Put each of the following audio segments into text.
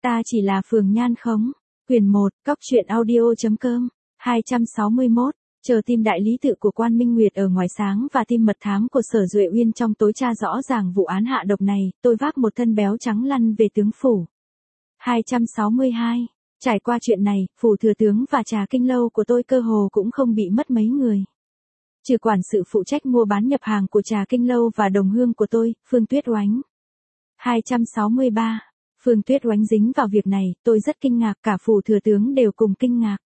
Ta chỉ là Phường Nhan Khống. Quyền 1, Cóc truyện audio.com. 261. Chờ tim đại lý tự của Quan Minh Nguyệt ở ngoài sáng và tim mật thám của Sở Duệ Uyên trong tối tra rõ ràng vụ án hạ độc này, tôi vác một thân béo trắng lăn về tướng phủ. 262. Trải qua chuyện này, phủ thừa tướng và trà kinh lâu của tôi cơ hồ cũng không bị mất mấy người. Trừ quản sự phụ trách mua bán nhập hàng của trà kinh lâu và đồng hương của tôi, Phương Tuyết Oánh. 263. Phương Tuyết Oánh dính vào việc này, tôi rất kinh ngạc, cả phủ thừa tướng đều cùng kinh ngạc.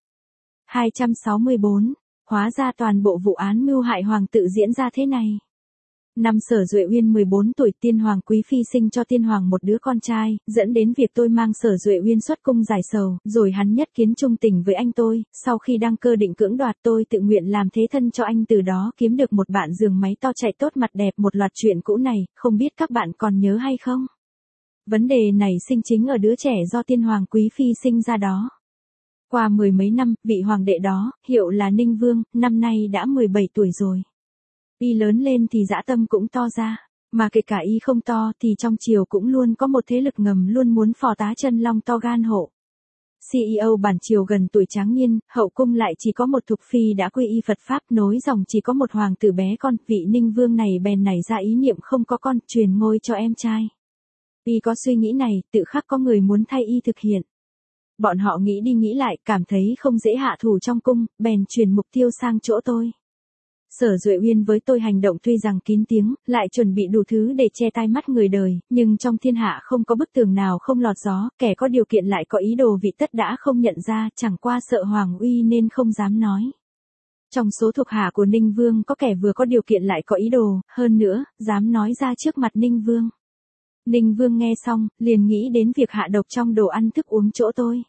264. Hóa ra toàn bộ vụ án mưu hại hoàng tự diễn ra thế này. Năm Sở Duệ Uyên 14 tuổi, tiên hoàng quý phi sinh cho tiên hoàng một đứa con trai, dẫn đến việc tôi mang Sở Duệ Uyên xuất cung giải sầu, rồi hắn nhất kiến trung tình với anh tôi, sau khi đăng cơ định cưỡng đoạt tôi tự nguyện làm thế thân cho anh, từ đó kiếm được một bạn giường máy to chạy tốt mặt đẹp. Một loạt chuyện cũ này, không biết các bạn còn nhớ hay không? Vấn đề nảy sinh chính ở đứa trẻ do tiên hoàng quý phi sinh ra đó. Qua mười mấy năm, vị hoàng đệ đó, hiệu là Ninh Vương, năm nay đã 17 tuổi rồi. Y lớn lên thì dã tâm cũng to ra, mà kể cả y không to thì trong triều cũng luôn có một thế lực ngầm luôn muốn phò tá chân long to gan hộ. CEO bản triều gần tuổi tráng niên, hậu cung lại chỉ có một thục phi đã quy y Phật Pháp, nối dòng chỉ có một hoàng tử bé con, vị Ninh Vương này bèn nảy ra ý niệm không có con, truyền ngôi cho em trai. Y có suy nghĩ này, tự khắc có người muốn thay y thực hiện. Bọn họ nghĩ đi nghĩ lại, cảm thấy không dễ hạ thủ trong cung, bèn truyền mục tiêu sang chỗ tôi. Sở Duệ Uyên với tôi hành động tuy rằng kín tiếng, lại chuẩn bị đủ thứ để che tai mắt người đời, nhưng trong thiên hạ không có bức tường nào không lọt gió, kẻ có điều kiện lại có ý đồ vị tất đã không nhận ra, chẳng qua sợ hoàng uy nên không dám nói. Trong số thuộc hạ của Ninh Vương có kẻ vừa có điều kiện lại có ý đồ, hơn nữa, dám nói ra trước mặt Ninh Vương. Ninh Vương nghe xong, liền nghĩ đến việc hạ độc trong đồ ăn thức uống chỗ tôi.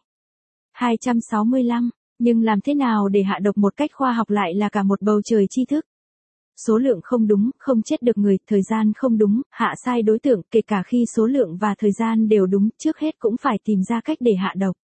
265. Nhưng làm thế nào để hạ độc một cách khoa học lại là cả một bầu trời tri thức. Số lượng không đúng, không chết được người, thời gian không đúng, hạ sai đối tượng, kể cả khi số lượng và thời gian đều đúng, trước hết cũng phải tìm ra cách để hạ độc.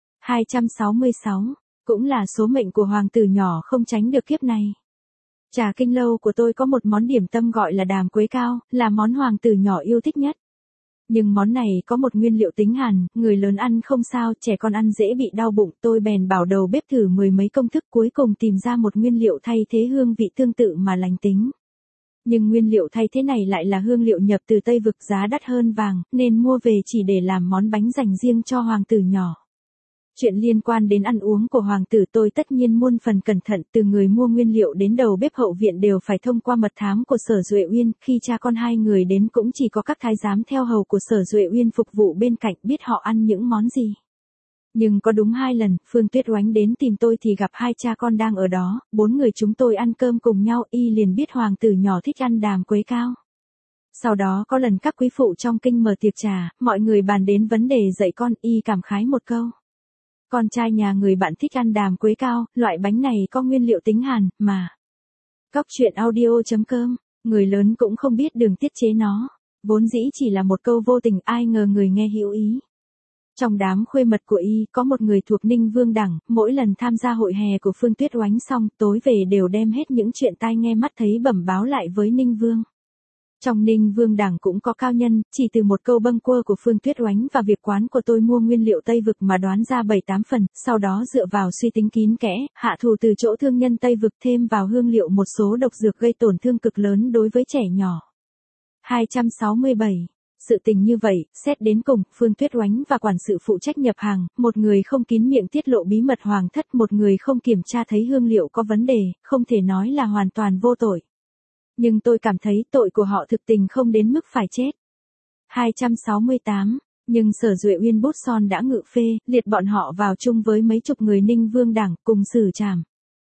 266. Cũng là số mệnh của hoàng tử nhỏ không tránh được kiếp này. Trà kinh lâu của tôi có một món điểm tâm gọi là đàm quế cao, là món hoàng tử nhỏ yêu thích nhất. Nhưng món này có một nguyên liệu tính hàn, người lớn ăn không sao, trẻ con ăn dễ bị đau bụng, tôi bèn bảo đầu bếp thử mười mấy công thức, cuối cùng tìm ra một nguyên liệu thay thế hương vị tương tự mà lành tính. Nhưng nguyên liệu thay thế này lại là hương liệu nhập từ Tây Vực, giá đắt hơn vàng, nên mua về chỉ để làm món bánh dành riêng cho hoàng tử nhỏ. Chuyện liên quan đến ăn uống của hoàng tử tôi tất nhiên muôn phần cẩn thận, từ người mua nguyên liệu đến đầu bếp hậu viện đều phải thông qua mật thám của Sở Duệ Uyên, khi cha con hai người đến cũng chỉ có các thái giám theo hầu của Sở Duệ Uyên phục vụ bên cạnh, biết họ ăn những món gì. Nhưng có đúng 2 lần, Phương Tuyết Oánh đến tìm tôi thì gặp hai cha con đang ở đó, 4 người chúng tôi ăn cơm cùng nhau, y liền biết hoàng tử nhỏ thích ăn đàm quế cao. Sau đó có lần các quý phụ trong kinh mở tiệc trà, mọi người bàn đến vấn đề dạy con, y cảm khái một câu. Con trai nhà người bạn thích ăn đàm quế cao, loại bánh này có nguyên liệu tính hàn, mà. Cóc truyện audio.com, người lớn cũng không biết đường tiết chế nó. Vốn dĩ chỉ là một câu vô tình, ai ngờ người nghe hữu ý. Trong đám khuê mật của y, có một người thuộc Ninh Vương đẳng, mỗi lần tham gia hội hè của Phương Tuyết Oánh xong, tối về đều đem hết những chuyện tai nghe mắt thấy bẩm báo lại với Ninh Vương. Trong Ninh Vương đảng cũng có cao nhân, chỉ từ một câu bâng quơ của Phương Tuyết Oánh và việc quán của tôi mua nguyên liệu Tây Vực mà đoán ra 7-8 phần, sau đó dựa vào suy tính kín kẽ, hạ thủ từ chỗ thương nhân Tây Vực, thêm vào hương liệu một số độc dược gây tổn thương cực lớn đối với trẻ nhỏ. 267. Sự tình như vậy, xét đến cùng, Phương Tuyết Oánh và quản sự phụ trách nhập hàng, một người không kín miệng tiết lộ bí mật hoàng thất, một người không kiểm tra thấy hương liệu có vấn đề, không thể nói là hoàn toàn vô tội. Nhưng tôi cảm thấy tội của họ thực tình không đến mức phải chết. 268. Nhưng Sở Duệ Uyên bút son đã ngự phê, liệt bọn họ vào chung với mấy chục người Ninh Vương đảng, cùng xử trảm.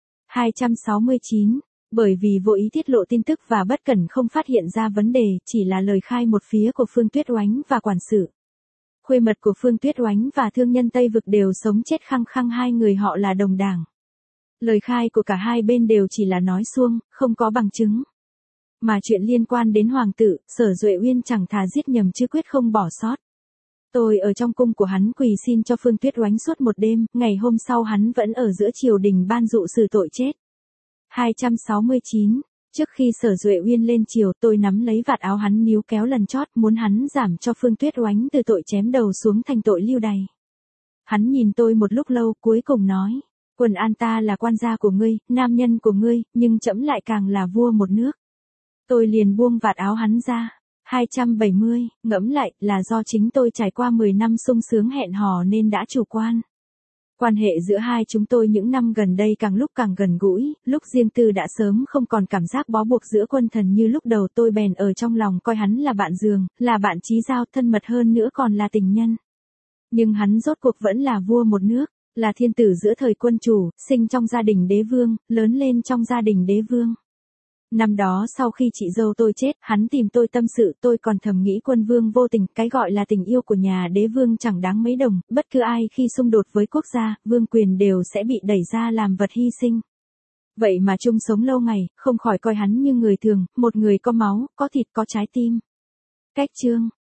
269. Bởi vì vô ý tiết lộ tin tức và bất cẩn không phát hiện ra vấn đề, chỉ là lời khai một phía của Phương Tuyết Oánh và quản sự. Khuê mật của Phương Tuyết Oánh và thương nhân Tây Vực đều sống chết khăng khăng hai người họ là đồng đảng. Lời khai của cả hai bên đều chỉ là nói suông, không có bằng chứng. Mà chuyện liên quan đến hoàng tử, Sở Duệ Uyên chẳng thà giết nhầm chứ quyết không bỏ sót. Tôi ở trong cung của hắn quỳ xin cho Phương Tuyết Oánh suốt một đêm, ngày hôm sau hắn vẫn ở giữa triều đình ban dụ xử tội chết. 269. Trước khi Sở Duệ Uyên lên chiều, tôi nắm lấy vạt áo hắn níu kéo lần chót, muốn hắn giảm cho Phương Tuyết Oánh từ tội chém đầu xuống thành tội lưu đày. Hắn nhìn tôi một lúc lâu, cuối cùng nói, Quần An ta là quan gia của ngươi, nam nhân của ngươi, nhưng trẫm lại càng là vua một nước. Tôi liền buông vạt áo hắn ra. 270, ngẫm lại, là do chính tôi trải qua 10 năm sung sướng hẹn hò nên đã chủ quan. Quan hệ giữa hai chúng tôi những năm gần đây càng lúc càng gần gũi, lúc riêng tư đã sớm không còn cảm giác bó buộc giữa quân thần như lúc đầu, tôi bèn ở trong lòng coi hắn là bạn giường, là bạn chí giao, thân mật hơn nữa còn là tình nhân. Nhưng hắn rốt cuộc vẫn là vua một nước, là thiên tử giữa thời quân chủ, sinh trong gia đình đế vương, lớn lên trong gia đình đế vương. Năm đó sau khi chị dâu tôi chết, hắn tìm tôi tâm sự, tôi còn thầm nghĩ quân vương vô tình, cái gọi là tình yêu của nhà đế vương chẳng đáng mấy đồng, bất cứ ai khi xung đột với quốc gia, vương quyền đều sẽ bị đẩy ra làm vật hy sinh. Vậy mà chung sống lâu ngày, không khỏi coi hắn như người thường, một người có máu, có thịt, có trái tim. Cách chương